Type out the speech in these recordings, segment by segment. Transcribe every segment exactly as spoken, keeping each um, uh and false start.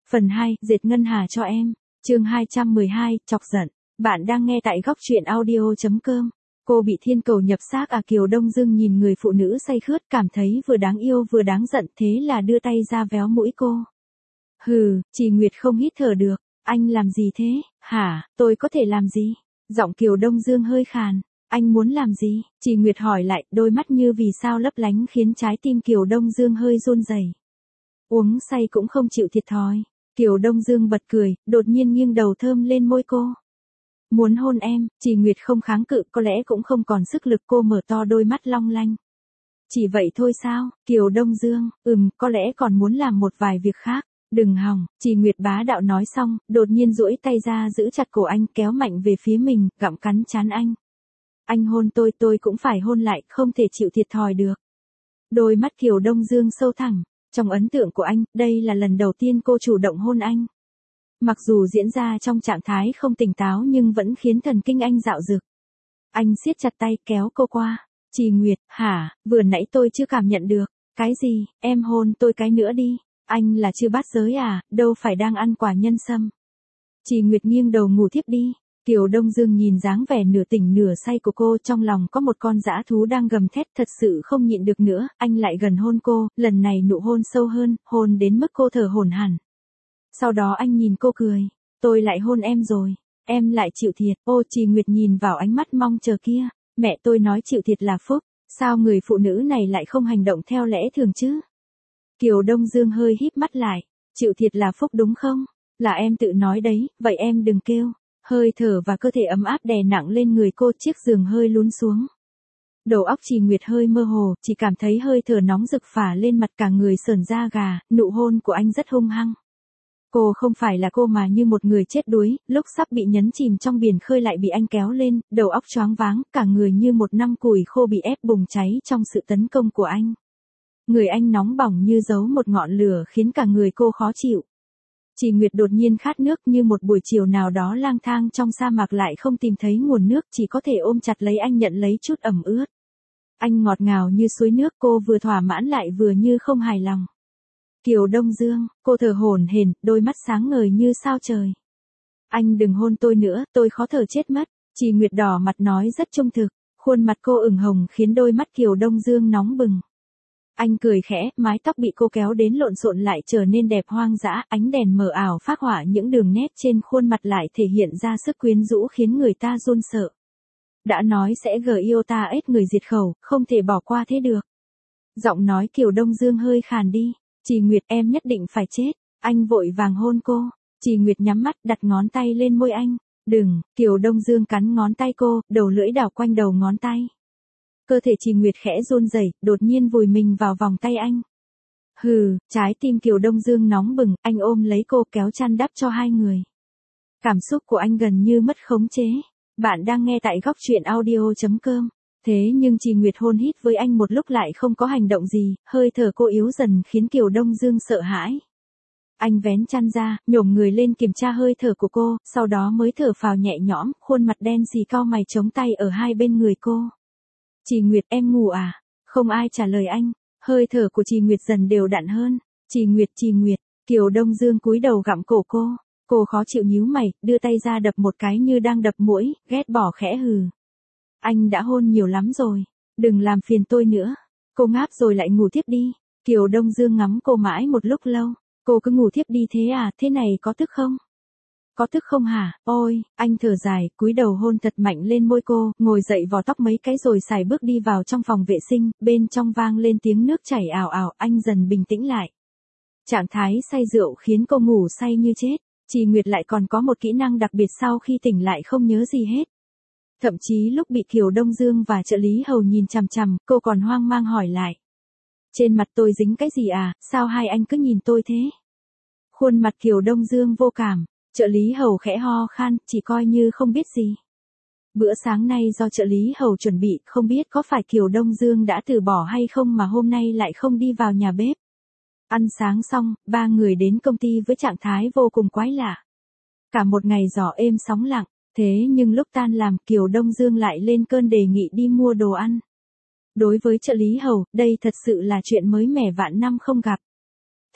Phần hai, dệt ngân hà cho em. Chương hai trăm mười hai, chọc giận. Bạn đang nghe tại góc truyện audio chấm com. Cô bị thiên cầu nhập xác à? Kiều Đông Dương nhìn người phụ nữ say khướt cảm thấy vừa đáng yêu vừa đáng giận, thế là đưa tay ra véo mũi cô. Hừ, Trì Nguyệt không hít thở được. Anh làm gì thế? Hả, tôi có thể làm gì? Giọng Kiều Đông Dương hơi khàn. Anh muốn làm gì? Trì Nguyệt hỏi lại, đôi mắt như vì sao lấp lánh khiến trái tim Kiều Đông Dương hơi run rẩy. Uống say cũng không chịu thiệt thòi. Kiều Đông Dương bật cười, đột nhiên nghiêng đầu thơm lên môi cô. Muốn hôn em? Trì Nguyệt không kháng cự, có lẽ cũng không còn sức lực, cô mở to đôi mắt long lanh. Chỉ vậy thôi sao? Kiều Đông Dương, ừm, có lẽ còn muốn làm một vài việc khác. Đừng hòng, Trì Nguyệt bá đạo nói xong, đột nhiên duỗi tay ra giữ chặt cổ anh, kéo mạnh về phía mình, gặm cắn trán anh. Anh hôn tôi, tôi cũng phải hôn lại, không thể chịu thiệt thòi được. Đôi mắt Kiều Đông Dương sâu thẳm. Trong ấn tượng của anh, đây là lần đầu tiên cô chủ động hôn anh. Mặc dù diễn ra trong trạng thái không tỉnh táo nhưng vẫn khiến thần kinh anh dạo dực. Anh siết chặt tay kéo cô qua. Trì Nguyệt, hả, vừa nãy tôi chưa cảm nhận được. Cái gì, em hôn tôi cái nữa đi. Anh là chưa bát giới à, đâu phải đang ăn quả nhân sâm. Trì Nguyệt nghiêng đầu ngủ thiếp đi. Kiều Đông Dương nhìn dáng vẻ nửa tỉnh nửa say của cô, trong lòng có một con dã thú đang gầm thét, thật sự không nhịn được nữa, anh lại gần hôn cô, lần này nụ hôn sâu hơn, hôn đến mức cô thở hổn hển. Sau đó anh nhìn cô cười, tôi lại hôn em rồi, em lại chịu thiệt. Ô, Trì Nguyệt nhìn vào ánh mắt mong chờ kia, mẹ tôi nói chịu thiệt là phúc, sao người phụ nữ này lại không hành động theo lẽ thường chứ? Kiều Đông Dương hơi híp mắt lại, chịu thiệt là phúc đúng không? Là em tự nói đấy, vậy em đừng kêu. Hơi thở và cơ thể ấm áp đè nặng lên người cô, chiếc giường hơi lún xuống. Đầu óc Trì Nguyệt hơi mơ hồ, chỉ cảm thấy hơi thở nóng rực phả lên mặt, cả người sởn da gà, nụ hôn của anh rất hung hăng. Cô không phải là cô mà như một người chết đuối, lúc sắp bị nhấn chìm trong biển khơi lại bị anh kéo lên, đầu óc choáng váng, cả người như một năm củi khô bị ép bùng cháy trong sự tấn công của anh. Người anh nóng bỏng như giấu một ngọn lửa khiến cả người cô khó chịu. Trì Nguyệt đột nhiên khát nước, như một buổi chiều nào đó lang thang trong sa mạc lại không tìm thấy nguồn nước, chỉ có thể ôm chặt lấy anh nhận lấy chút ẩm ướt. Anh ngọt ngào như suối nước, cô vừa thỏa mãn lại vừa như không hài lòng. Kiều Đông Dương, cô thở hổn hển, đôi mắt sáng ngời như sao trời. Anh đừng hôn tôi nữa, tôi khó thở chết mất. Trì Nguyệt đỏ mặt nói rất trung thực, khuôn mặt cô ửng hồng khiến đôi mắt Kiều Đông Dương nóng bừng. Anh cười khẽ, mái tóc bị cô kéo đến lộn xộn lại trở nên đẹp hoang dã, ánh đèn mờ ảo phác họa những đường nét trên khuôn mặt lại thể hiện ra sức quyến rũ khiến người ta run sợ. Đã nói sẽ gờ yêu ta ết người diệt khẩu, không thể bỏ qua thế được. Giọng nói Kiều Đông Dương hơi khàn đi. Trì Nguyệt, em nhất định phải chết. Anh vội vàng hôn cô. Trì Nguyệt nhắm mắt đặt ngón tay lên môi anh. Đừng, Kiều Đông Dương cắn ngón tay cô, đầu lưỡi đảo quanh đầu ngón tay. Cơ thể Trì Nguyệt khẽ run rẩy, đột nhiên vùi mình vào vòng tay anh. Hừ, trái tim Kiều Đông Dương nóng bừng, anh ôm lấy cô kéo chăn đắp cho hai người. Cảm xúc của anh gần như mất khống chế. Bạn đang nghe tại góc truyện audio chấm com. Thế nhưng Trì Nguyệt hôn hít với anh một lúc lại không có hành động gì, hơi thở cô yếu dần khiến Kiều Đông Dương sợ hãi. Anh vén chăn ra, nhổm người lên kiểm tra hơi thở của cô, sau đó mới thở phào nhẹ nhõm, khuôn mặt đen xì cau mày chống tay ở hai bên người cô. Trì Nguyệt, em ngủ à? Không ai trả lời anh, hơi thở của Trì Nguyệt dần đều đặn hơn. Trì Nguyệt, Trì Nguyệt, Kiều Đông Dương cúi đầu gặm cổ cô, cô khó chịu nhíu mày, đưa tay ra đập một cái như đang đập muỗi, ghét bỏ khẽ hừ. Anh đã hôn nhiều lắm rồi, đừng làm phiền tôi nữa. Cô ngáp rồi lại ngủ tiếp đi. Kiều Đông Dương ngắm cô mãi một lúc lâu, cô cứ ngủ tiếp đi thế à, thế này có tức không? Có tức không hả? Ôi, anh thở dài, cúi đầu hôn thật mạnh lên môi cô, ngồi dậy vò tóc mấy cái rồi sải bước đi vào trong phòng vệ sinh, bên trong vang lên tiếng nước chảy ào ào, anh dần bình tĩnh lại. Trạng thái say rượu khiến cô ngủ say như chết, Trì Nguyệt lại còn có một kỹ năng đặc biệt sau khi tỉnh lại không nhớ gì hết. Thậm chí lúc bị Kiều Đông Dương và trợ lý hầu nhìn chằm chằm, cô còn hoang mang hỏi lại. Trên mặt tôi dính cái gì à, sao hai anh cứ nhìn tôi thế? Khuôn mặt Kiều Đông Dương vô cảm. Trợ lý hầu khẽ ho khan, chỉ coi như không biết gì. Bữa sáng nay do trợ lý hầu chuẩn bị, không biết có phải Kiều Đông Dương đã từ bỏ hay không mà hôm nay lại không đi vào nhà bếp. Ăn sáng xong, ba người đến công ty với trạng thái vô cùng quái lạ. Cả một ngày gió êm sóng lặng, thế nhưng lúc tan làm Kiều Đông Dương lại lên cơn đề nghị đi mua đồ ăn. Đối với trợ lý hầu, đây thật sự là chuyện mới mẻ vạn năm không gặp.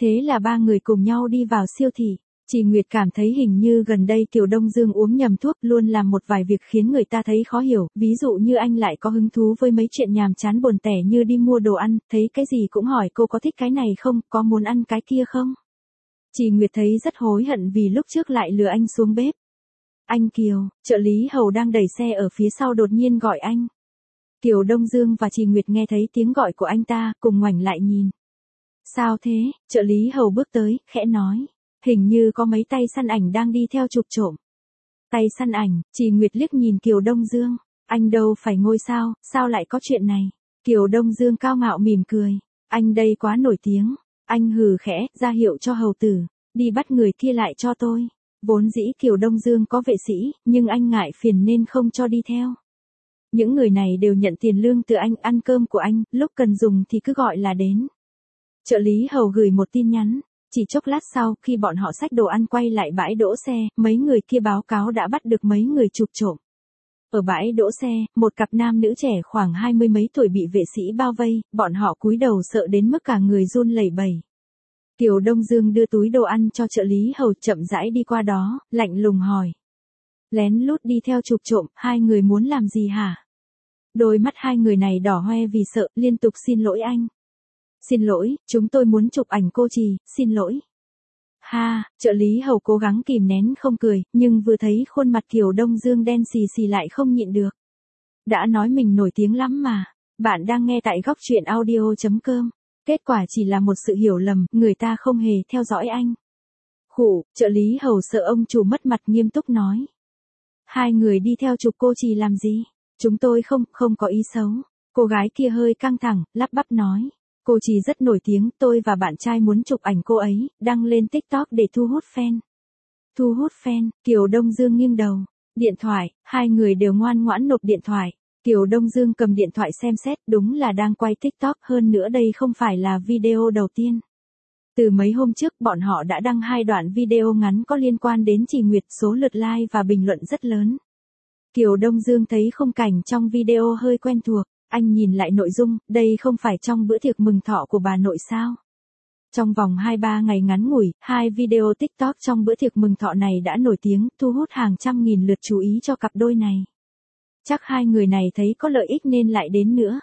Thế là ba người cùng nhau đi vào siêu thị. Chị Nguyệt cảm thấy hình như gần đây Kiều Đông Dương uống nhầm thuốc, luôn làm một vài việc khiến người ta thấy khó hiểu, ví dụ như anh lại có hứng thú với mấy chuyện nhàm chán buồn tẻ như đi mua đồ ăn, thấy cái gì cũng hỏi cô có thích cái này không, có muốn ăn cái kia không. Chị Nguyệt thấy rất hối hận vì lúc trước lại lừa anh xuống bếp. Anh Kiều, trợ lý hầu đang đẩy xe ở phía sau đột nhiên gọi anh. Kiều Đông Dương và chị Nguyệt nghe thấy tiếng gọi của anh ta, cùng ngoảnh lại nhìn. Sao thế? Trợ lý hầu bước tới, khẽ nói. Hình như có mấy tay săn ảnh đang đi theo chụp trộm. Tay săn ảnh, chị Nguyệt liếc nhìn Kiều Đông Dương. Anh đâu phải ngôi sao, sao lại có chuyện này? Kiều Đông Dương cao ngạo mỉm cười. Anh đây quá nổi tiếng. Anh hừ khẽ, ra hiệu cho hầu tử. Đi bắt người kia lại cho tôi. Vốn dĩ Kiều Đông Dương có vệ sĩ, nhưng anh ngại phiền nên không cho đi theo. Những người này đều nhận tiền lương từ anh, ăn cơm của anh, lúc cần dùng thì cứ gọi là đến. Trợ lý hầu gửi một tin nhắn. Chỉ chốc lát sau, khi bọn họ xách đồ ăn quay lại bãi đỗ xe, mấy người kia báo cáo đã bắt được mấy người chụp trộm. Ở bãi đỗ xe, một cặp nam nữ trẻ khoảng hai mươi mấy tuổi bị vệ sĩ bao vây, bọn họ cúi đầu sợ đến mức cả người run lẩy bẩy. Kiều Đông Dương đưa túi đồ ăn cho trợ lý hầu, chậm rãi đi qua đó, lạnh lùng hỏi. Lén lút đi theo chụp trộm, hai người muốn làm gì hả? Đôi mắt hai người này đỏ hoe vì sợ, liên tục xin lỗi anh. Xin lỗi, chúng tôi muốn chụp ảnh cô Trì, xin lỗi. Ha, trợ lý hầu cố gắng kìm nén không cười, nhưng vừa thấy khuôn mặt Kiều Đông Dương đen xì xì lại không nhịn được. Đã nói mình nổi tiếng lắm mà. Bạn đang nghe tại góc truyện audio chấm com. Kết quả chỉ là một sự hiểu lầm, người ta không hề theo dõi anh. Khụ, trợ lý hầu sợ ông chủ mất mặt nghiêm túc nói. Hai người đi theo chụp cô Trì làm gì? Chúng tôi không, không có ý xấu. Cô gái kia hơi căng thẳng, lắp bắp nói. Cô Trì rất nổi tiếng, tôi và bạn trai muốn chụp ảnh cô ấy, đăng lên TikTok để thu hút fan. Thu hút fan, Kiều Đông Dương nghiêng đầu. Điện thoại, hai người đều ngoan ngoãn nộp điện thoại. Kiều Đông Dương cầm điện thoại xem xét, đúng là đang quay TikTok, hơn nữa đây không phải là video đầu tiên. Từ mấy hôm trước, bọn họ đã đăng hai đoạn video ngắn có liên quan đến Trì Nguyệt, số lượt like và bình luận rất lớn. Kiều Đông Dương thấy khung cảnh trong video hơi quen thuộc. Anh nhìn lại nội dung, đây không phải trong bữa tiệc mừng thọ của bà nội sao? Trong vòng hai ba ngày ngắn ngủi, hai video TikTok trong bữa tiệc mừng thọ này đã nổi tiếng, thu hút hàng trăm nghìn lượt chú ý cho cặp đôi này. Chắc hai người này thấy có lợi ích nên lại đến nữa.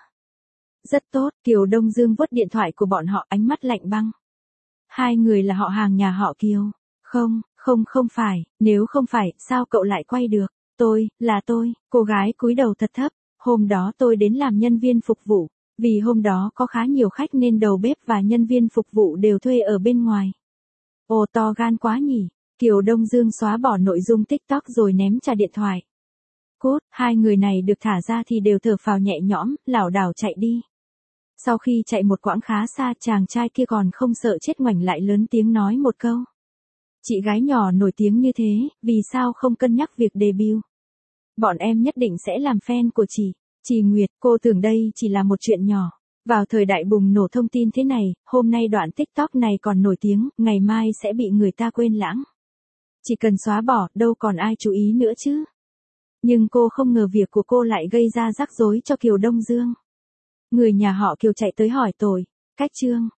Rất tốt, Kiều Đông Dương vuốt điện thoại của bọn họ, ánh mắt lạnh băng. Hai người là họ hàng nhà họ Kiều. Không, không không phải, nếu không phải, sao cậu lại quay được? Tôi, là tôi, cô gái cúi đầu thật thấp. Hôm đó tôi đến làm nhân viên phục vụ, vì hôm đó có khá nhiều khách nên đầu bếp và nhân viên phục vụ đều thuê ở bên ngoài. Ồ, to gan quá nhỉ. Kiều Đông Dương xóa bỏ nội dung TikTok rồi ném trả điện thoại. Cốt, hai người này được thả ra thì đều thở phào nhẹ nhõm, lảo đảo chạy đi. Sau khi chạy một quãng khá xa, chàng trai kia còn không sợ chết ngoảnh lại lớn tiếng nói một câu. Chị gái nhỏ nổi tiếng như thế, vì sao không cân nhắc việc debut? Bọn em nhất định sẽ làm fan của chị. Trì Nguyệt, cô tưởng đây chỉ là một chuyện nhỏ. Vào thời đại bùng nổ thông tin thế này, hôm nay đoạn TikTok này còn nổi tiếng, ngày mai sẽ bị người ta quên lãng. Chỉ cần xóa bỏ, đâu còn ai chú ý nữa chứ. Nhưng cô không ngờ việc của cô lại gây ra rắc rối cho Kiều Đông Dương. Người nhà họ Kiều chạy tới hỏi tội. Cách chương.